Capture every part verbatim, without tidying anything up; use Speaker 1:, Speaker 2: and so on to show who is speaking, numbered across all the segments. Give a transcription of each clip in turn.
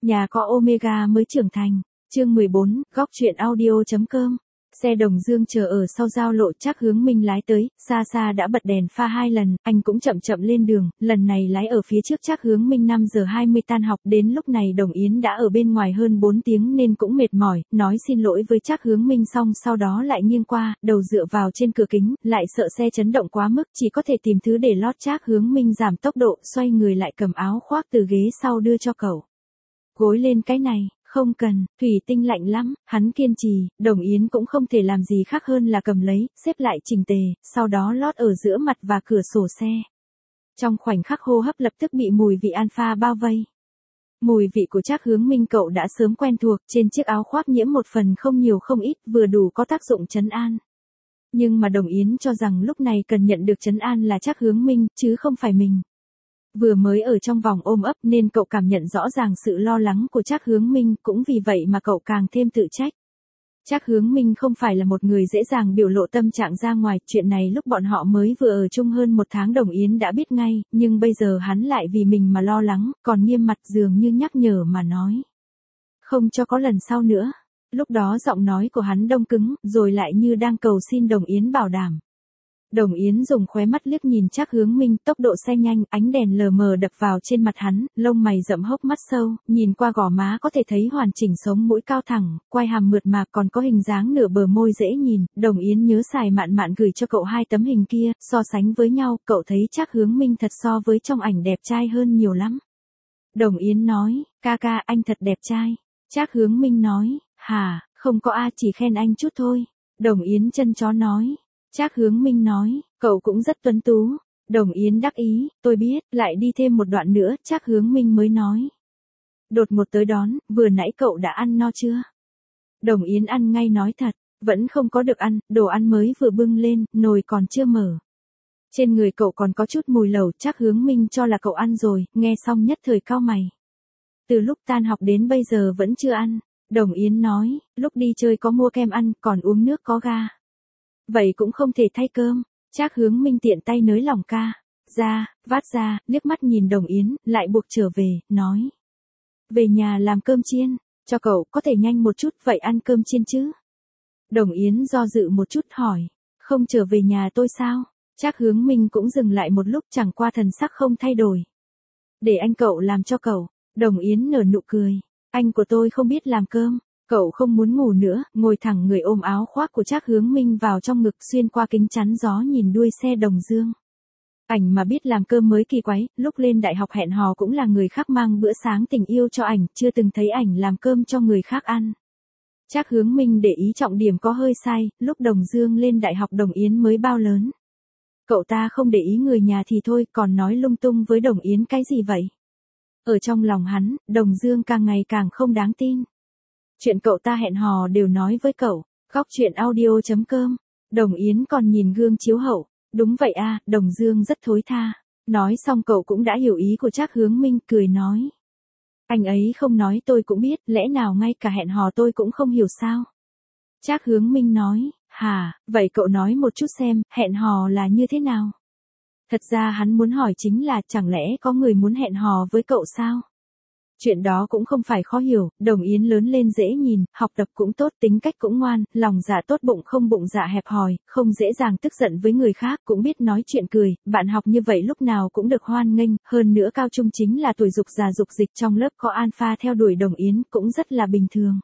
Speaker 1: Nhà có Omega mới trưởng thành. Chương mười bốn, góc truyện audio.com. Xe Đồng Dương chờ ở sau giao lộ, Trác Hướng Minh lái tới, xa xa đã bật đèn pha hai lần, anh cũng chậm chậm lên đường, lần này lái ở phía trước Trác Hướng Minh. Năm giờ hai mươi tan học, đến lúc này Đồng Yến đã ở bên ngoài hơn bốn tiếng nên cũng mệt mỏi, nói xin lỗi với Trác Hướng Minh xong sau đó lại nghiêng qua, đầu dựa vào trên cửa kính, lại sợ xe chấn động quá mức, chỉ có thể tìm thứ để lót. Trác Hướng Minh giảm tốc độ, xoay người lại cầm áo khoác từ ghế sau đưa cho cậu. Gối lên cái này. Không cần, thủy tinh lạnh lắm, hắn kiên trì, Đồng Yến cũng không thể làm gì khác hơn là cầm lấy, xếp lại chỉnh tề, sau đó lót ở giữa mặt và cửa sổ xe. Trong khoảnh khắc hô hấp lập tức bị mùi vị alpha bao vây. Mùi vị của Trác Hướng Minh cậu đã sớm quen thuộc, trên chiếc áo khoác nhiễm một phần không nhiều không ít, vừa đủ có tác dụng trấn an. Nhưng mà Đồng Yến cho rằng lúc này cần nhận được trấn an là Trác Hướng Minh, chứ không phải mình. Vừa mới ở trong vòng ôm ấp nên cậu cảm nhận rõ ràng sự lo lắng của Trác Hướng Minh, cũng vì vậy mà cậu càng thêm tự trách. Trác Hướng Minh không phải là một người dễ dàng biểu lộ tâm trạng ra ngoài, chuyện này lúc bọn họ mới vừa ở chung hơn một tháng Đồng Yến đã biết ngay, nhưng bây giờ hắn lại vì mình mà lo lắng, còn nghiêm mặt dường như nhắc nhở mà nói. Không cho có lần sau nữa. Lúc đó giọng nói của hắn đông cứng, rồi lại như đang cầu xin Đồng Yến bảo đảm. Đồng Yến dùng khóe mắt liếc nhìn Trác Hướng Minh, tốc độ xe nhanh, ánh đèn lờ mờ đập vào trên mặt hắn, lông mày rậm hốc mắt sâu, nhìn qua gò má có thể thấy hoàn chỉnh sống mũi cao thẳng, quai hàm mượt mà còn có hình dáng nửa bờ môi dễ nhìn. Đồng Yến nhớ xài mạn mạn gửi cho cậu hai tấm hình kia, so sánh với nhau, cậu thấy Trác Hướng Minh thật so với trong ảnh đẹp trai hơn nhiều lắm. Đồng Yến nói, ca ca anh thật đẹp trai. Trác Hướng Minh nói, hả, không có a, chỉ khen anh chút thôi. Đồng Yến chân chó nói. Trác Hướng Minh nói, cậu cũng rất tuấn tú. Đồng Yến đắc ý, tôi biết, lại đi thêm một đoạn nữa, Trác Hướng Minh mới nói. Đột ngột tới đón, vừa nãy cậu đã ăn no chưa? Đồng Yến ăn ngay nói thật, vẫn không có được ăn, đồ ăn mới vừa bưng lên, nồi còn chưa mở. Trên người cậu còn có chút mùi lẩu, Trác Hướng Minh cho là cậu ăn rồi, nghe xong nhất thời cau mày. Từ lúc tan học đến bây giờ vẫn chưa ăn. Đồng Yến nói, lúc đi chơi có mua kem ăn, còn uống nước có ga. Vậy cũng không thể thay cơm. Trác Hướng Minh tiện tay nới lỏng ca ra, vát ra, liếc mắt nhìn Đồng Yến, lại buộc trở về, nói. Về nhà làm cơm chiên, cho cậu, có thể nhanh một chút, vậy ăn cơm chiên chứ? Đồng Yến do dự một chút hỏi, không trở về nhà tôi sao? Trác Hướng Minh cũng dừng lại một lúc, chẳng qua thần sắc không thay đổi. Để anh cậu làm cho cậu. Đồng Yến nở nụ cười, anh của tôi không biết làm cơm. Cậu không muốn ngủ nữa, ngồi thẳng người ôm áo khoác của Trác Hướng Minh vào trong ngực, xuyên qua kính chắn gió nhìn đuôi xe Đồng Dương. Ảnh mà biết làm cơm mới kỳ quái, lúc lên đại học hẹn hò cũng là người khác mang bữa sáng tình yêu cho ảnh, chưa từng thấy ảnh làm cơm cho người khác ăn. Trác Hướng Minh để ý trọng điểm có hơi sai, lúc Đồng Dương lên đại học Đồng Yến mới bao lớn. Cậu ta không để ý người nhà thì thôi, còn nói lung tung với Đồng Yến cái gì vậy? Ở trong lòng hắn, Đồng Dương càng ngày càng không đáng tin. Chuyện cậu ta hẹn hò đều nói với cậu. Góc truyện audio.com. Đồng Yến còn nhìn gương chiếu hậu. Đúng vậy a, Đồng Dương rất thối tha. Nói xong cậu cũng đã hiểu ý của Trác Hướng Minh, cười nói. Anh ấy không nói tôi cũng biết, lẽ nào ngay cả hẹn hò tôi cũng không hiểu sao? Trác Hướng Minh nói, hả, vậy cậu nói một chút xem, hẹn hò là như thế nào? Thật ra hắn muốn hỏi chính là, chẳng lẽ có người muốn hẹn hò với cậu sao? Chuyện đó cũng không phải khó hiểu, Đồng Yến lớn lên dễ nhìn, học tập cũng tốt, tính cách cũng ngoan, lòng dạ tốt, bụng không bụng dạ hẹp hòi, không dễ dàng tức giận với người khác, cũng biết nói chuyện cười, bạn học như vậy lúc nào cũng được hoan nghênh, hơn nữa cao trung chính là tuổi dục già dục dịch, trong lớp có alpha theo đuổi Đồng Yến cũng rất là bình thường.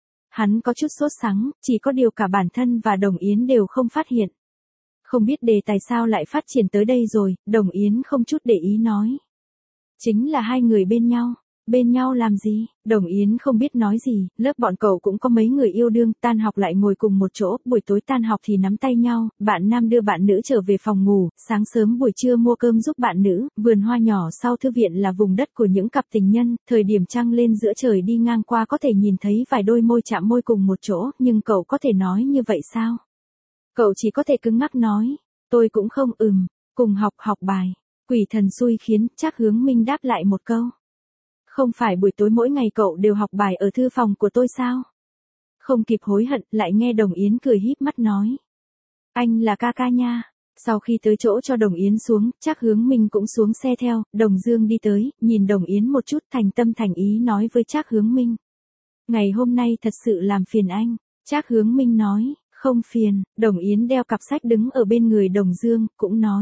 Speaker 1: Hắn có chút sốt sắng, chỉ có điều cả bản thân và Đồng Yến đều không phát hiện. Không biết đề tài sao lại phát triển tới đây rồi, Đồng Yến không chút để ý nói. Chính là hai người bên nhau. Bên nhau làm gì? Đồng Yến không biết nói gì, lớp bọn cậu cũng có mấy người yêu đương, tan học lại ngồi cùng một chỗ, buổi tối tan học thì nắm tay nhau, bạn nam đưa bạn nữ trở về phòng ngủ, sáng sớm buổi trưa mua cơm giúp bạn nữ, vườn hoa nhỏ sau thư viện là vùng đất của những cặp tình nhân, thời điểm trăng lên giữa trời đi ngang qua có thể nhìn thấy vài đôi môi chạm môi cùng một chỗ, nhưng cậu có thể nói như vậy sao? Cậu chỉ có thể cứng ngắc nói, tôi cũng không, ừm, cùng học học bài. Quỷ thần xui khiến, Trác Hướng Minh đáp lại một câu. Không phải buổi tối mỗi ngày cậu đều học bài ở thư phòng của tôi sao? Không kịp hối hận, lại nghe Đồng Yến cười híp mắt nói. Anh là ca ca nha. Sau khi tới chỗ cho Đồng Yến xuống, Trác Hướng Minh cũng xuống xe theo, Đồng Dương đi tới, nhìn Đồng Yến một chút thành tâm thành ý nói với Trác Hướng Minh. Ngày hôm nay thật sự làm phiền anh. Trác Hướng Minh nói, không phiền. Đồng Yến đeo cặp sách đứng ở bên người Đồng Dương, cũng nói.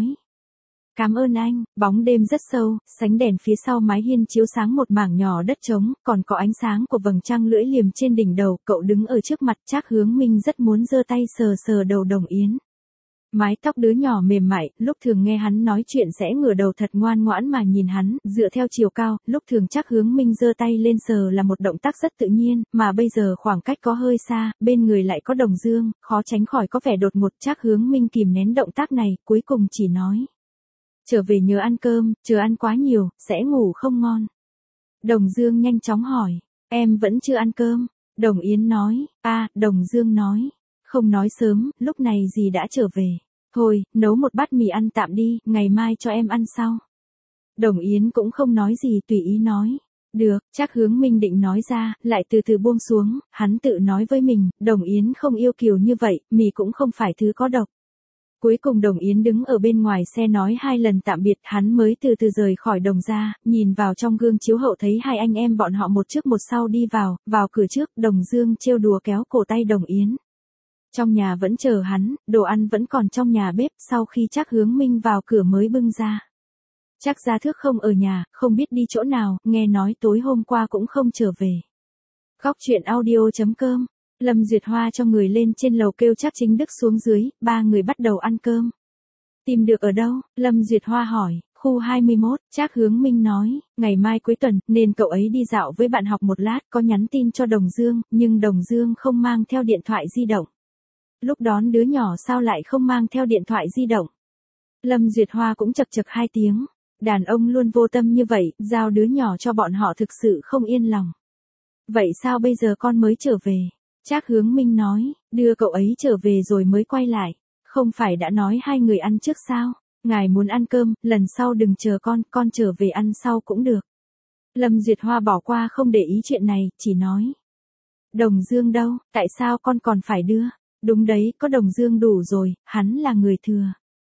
Speaker 1: Cảm ơn anh. Bóng đêm rất sâu, sánh đèn phía sau mái hiên chiếu sáng một mảng nhỏ đất trống, còn có ánh sáng của vầng trăng lưỡi liềm trên đỉnh đầu. Cậu đứng ở trước mặt Trác Hướng Minh rất muốn giơ tay sờ sờ đầu Đồng Yến. Mái tóc đứa nhỏ mềm mại, lúc thường nghe hắn nói chuyện sẽ ngửa đầu thật ngoan ngoãn mà nhìn hắn, dựa theo chiều cao, lúc thường Trác Hướng Minh giơ tay lên sờ là một động tác rất tự nhiên, mà bây giờ khoảng cách có hơi xa, bên người lại có Đồng Dương, khó tránh khỏi có vẻ đột ngột. Trác Hướng Minh kìm nén động tác này, cuối cùng chỉ nói. Trở về nhớ ăn cơm, chờ ăn quá nhiều, sẽ ngủ không ngon. Đồng Dương nhanh chóng hỏi, em vẫn chưa ăn cơm. Đồng Yến nói, a, Đồng Dương nói. Không nói sớm, lúc này gì đã trở về. Thôi, nấu một bát mì ăn tạm đi, ngày mai cho em ăn sau. Đồng Yến cũng không nói gì tùy ý nói. Được, Trác Hướng Minh định nói ra, lại từ từ buông xuống, hắn tự nói với mình, Đồng Yến không yêu kiều như vậy, mì cũng không phải thứ có độc. Cuối cùng Đồng Yến đứng ở bên ngoài xe nói hai lần tạm biệt, hắn mới từ từ rời khỏi Đồng gia, nhìn vào trong gương chiếu hậu thấy hai anh em bọn họ một trước một sau đi vào, vào cửa trước, Đồng Dương trêu đùa kéo cổ tay Đồng Yến. Trong nhà vẫn chờ hắn, đồ ăn vẫn còn trong nhà bếp, sau khi Trác Hướng Minh vào cửa mới bưng ra. Trác Gia Thước không ở nhà, không biết đi chỗ nào, nghe nói tối hôm qua cũng không trở về. Góc truyện audio chấm com, Lâm Duyệt Hoa cho người lên trên lầu kêu Trác Chính Đức xuống dưới, ba người bắt đầu ăn cơm. Tìm được ở đâu? Lâm Duyệt Hoa hỏi. Khu hai mươi mốt, Trác Hướng Minh nói, ngày mai cuối tuần, nên cậu ấy đi dạo với bạn học một lát, có nhắn tin cho Đồng Dương, nhưng Đồng Dương không mang theo điện thoại di động. Lúc đón đứa nhỏ sao lại không mang theo điện thoại di động? Lâm Duyệt Hoa cũng chật chật hai tiếng. Đàn ông luôn vô tâm như vậy, giao đứa nhỏ cho bọn họ thực sự không yên lòng. Vậy sao bây giờ con mới trở về? Trác Hướng Minh nói, đưa cậu ấy trở về rồi mới quay lại. Không phải đã nói hai người ăn trước sao? Ngài muốn ăn cơm, lần sau đừng chờ con, con trở về ăn sau cũng được. Lâm Duyệt Hoa bỏ qua không để ý chuyện này, chỉ nói. Đồng Dương đâu, tại sao con còn phải đưa? Đúng đấy, có Đồng Dương đủ rồi, hắn là người thừa.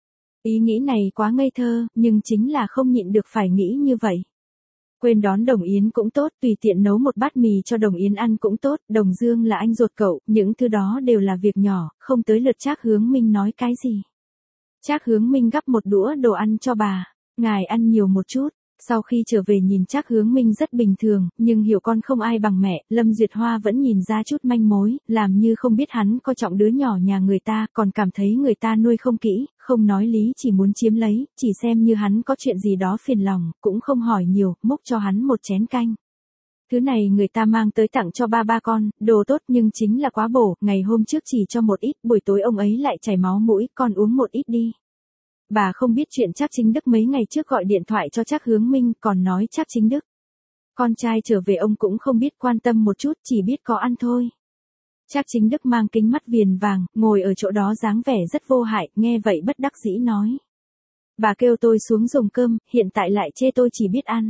Speaker 1: Ý nghĩ này quá ngây thơ, nhưng chính là không nhịn được phải nghĩ như vậy. Quên đón Đồng Yến cũng tốt, tùy tiện nấu một bát mì cho Đồng Yến ăn cũng tốt, Đồng Dương là anh ruột cậu, những thứ đó đều là việc nhỏ, không tới lượt Trác Hướng Minh nói cái gì. Trác Hướng Minh gắp một đũa đồ ăn cho bà, ngài ăn nhiều một chút. Sau khi trở về nhìn Trác Hướng Minh rất bình thường, nhưng hiểu con không ai bằng mẹ, Lâm Duyệt Hoa vẫn nhìn ra chút manh mối, làm như không biết hắn coi trọng đứa nhỏ nhà người ta, còn cảm thấy người ta nuôi không kỹ, không nói lý chỉ muốn chiếm lấy, chỉ xem như hắn có chuyện gì đó phiền lòng, cũng không hỏi nhiều, múc cho hắn một chén canh. Thứ này người ta mang tới tặng cho ba ba con, đồ tốt nhưng chính là quá bổ, ngày hôm trước chỉ cho một ít, buổi tối ông ấy lại chảy máu mũi, con uống một ít đi. Bà không biết chuyện Trác Chính Đức mấy ngày trước gọi điện thoại cho Trác Hướng Minh, còn nói Trác Chính Đức. Con trai trở về ông cũng không biết quan tâm một chút, chỉ biết có ăn thôi. Trác Chính Đức mang kính mắt viền vàng, ngồi ở chỗ đó dáng vẻ rất vô hại, nghe vậy bất đắc dĩ nói. Bà kêu tôi xuống dùng cơm, hiện tại lại chê tôi chỉ biết ăn.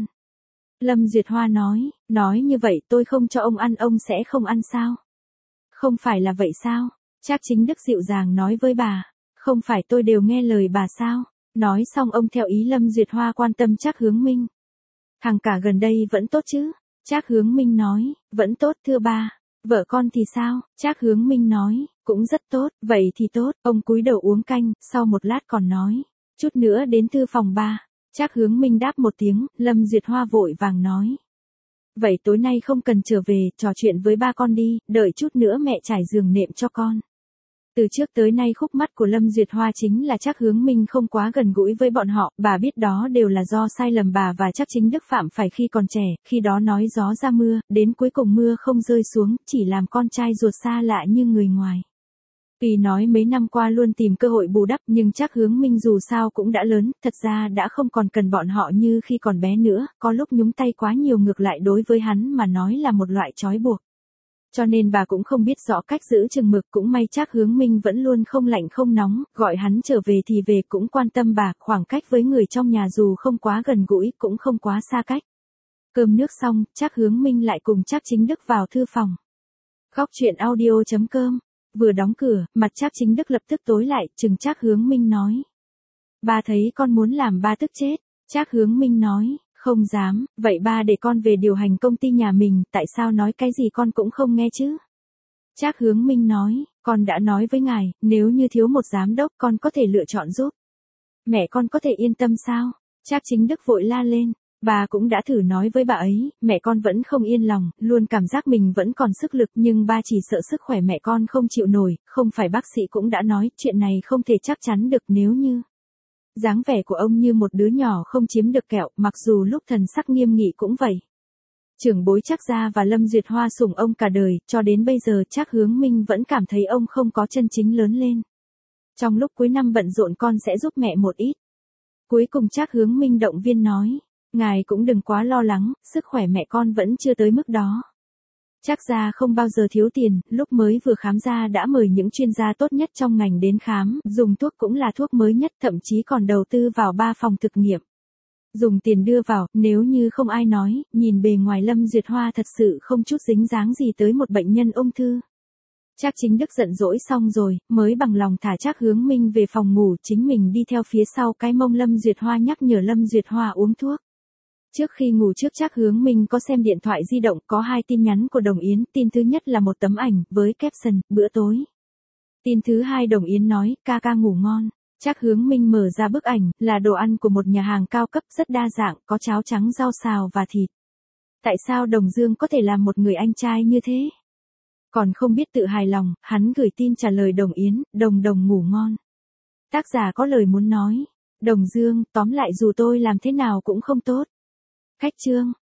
Speaker 1: Lâm Duyệt Hoa nói, nói như vậy tôi không cho ông ăn ông sẽ không ăn sao? Không phải là vậy sao? Trác Chính Đức dịu dàng nói với bà. Không phải tôi đều nghe lời bà sao? Nói xong ông theo ý Lâm Duyệt Hoa quan tâm Trác Hướng Minh. Thằng cả gần đây vẫn tốt chứ? Trác Hướng Minh nói, vẫn tốt thưa ba. Vợ con thì sao? Trác Hướng Minh nói, cũng rất tốt, vậy thì tốt. Ông cúi đầu uống canh, sau một lát còn nói, chút nữa đến thư phòng ba. Trác Hướng Minh đáp một tiếng, Lâm Duyệt Hoa vội vàng nói. Vậy tối nay không cần trở về, trò chuyện với ba con đi, đợi chút nữa mẹ trải giường nệm cho con. Từ trước tới nay khúc mắc của Lâm Duyệt Hoa chính là Trác Hướng Minh không quá gần gũi với bọn họ, bà biết đó đều là do sai lầm bà và Trác Chính Đức phạm phải khi còn trẻ, khi đó nói gió ra mưa, đến cuối cùng mưa không rơi xuống, chỉ làm con trai ruột xa lạ như người ngoài. Tuy nói mấy năm qua luôn tìm cơ hội bù đắp nhưng Trác Hướng Minh dù sao cũng đã lớn, thật ra đã không còn cần bọn họ như khi còn bé nữa, có lúc nhúng tay quá nhiều ngược lại đối với hắn mà nói là một loại trói buộc. Cho nên bà cũng không biết rõ cách giữ chừng mực, cũng may Trác Hướng Minh vẫn luôn không lạnh không nóng, gọi hắn trở về thì về, cũng quan tâm bà, khoảng cách với người trong nhà dù không quá gần gũi cũng không quá xa cách. Cơm nước xong, Trác Hướng Minh lại cùng Trác Chính Đức vào thư phòng. Góc truyện audio chấm com, vừa đóng cửa, mặt Trác Chính Đức lập tức tối lại, chừng Trác Hướng Minh nói. Ba thấy con muốn làm ba tức chết. Trác Hướng Minh nói, không dám, vậy ba để con về điều hành công ty nhà mình, tại sao nói cái gì con cũng không nghe chứ? Trác Hướng Minh nói, con đã nói với ngài, nếu như thiếu một giám đốc con có thể lựa chọn giúp. Mẹ con có thể yên tâm sao? Trác Chính Đức vội la lên. Bà cũng đã thử nói với bà ấy, mẹ con vẫn không yên lòng, luôn cảm giác mình vẫn còn sức lực nhưng ba chỉ sợ sức khỏe mẹ con không chịu nổi, không phải bác sĩ cũng đã nói chuyện này không thể chắc chắn được nếu như. Dáng vẻ của ông như một đứa nhỏ không chiếm được kẹo, mặc dù lúc thần sắc nghiêm nghị cũng vậy. Trưởng bối Trác gia và Lâm Duyệt Hoa sủng ông cả đời, cho đến bây giờ Trác Hướng Minh vẫn cảm thấy ông không có chân chính lớn lên. Trong lúc cuối năm bận rộn con sẽ giúp mẹ một ít. Cuối cùng Trác Hướng Minh động viên nói, ngài cũng đừng quá lo lắng, sức khỏe mẹ con vẫn chưa tới mức đó. Trác gia không bao giờ thiếu tiền, lúc mới vừa khám ra đã mời những chuyên gia tốt nhất trong ngành đến khám, dùng thuốc cũng là thuốc mới nhất, thậm chí còn đầu tư vào ba phòng thực nghiệm. Dùng tiền đưa vào, nếu như không ai nói, nhìn bề ngoài Lâm Duyệt Hoa thật sự không chút dính dáng gì tới một bệnh nhân ung thư. Trác Chính Đức giận dỗi xong rồi, mới bằng lòng thả Trác Hướng Minh về phòng ngủ, chính mình đi theo phía sau cái mông Lâm Duyệt Hoa nhắc nhở Lâm Duyệt Hoa uống thuốc. Trước khi ngủ trước Trác Hướng Minh có xem điện thoại di động, có hai tin nhắn của Đồng Yến, tin thứ nhất là một tấm ảnh, với caption, bữa tối. Tin thứ hai Đồng Yến nói, ca ca ngủ ngon. Trác Hướng Minh mở ra bức ảnh, là đồ ăn của một nhà hàng cao cấp rất đa dạng, có cháo trắng rau xào và thịt. Tại sao Đồng Dương có thể làm một người anh trai như thế? Còn không biết tự hài lòng, hắn gửi tin trả lời Đồng Yến, Đồng Đồng ngủ ngon. Tác giả có lời muốn nói, Đồng Dương, tóm lại dù tôi làm thế nào cũng không tốt. Khách chương.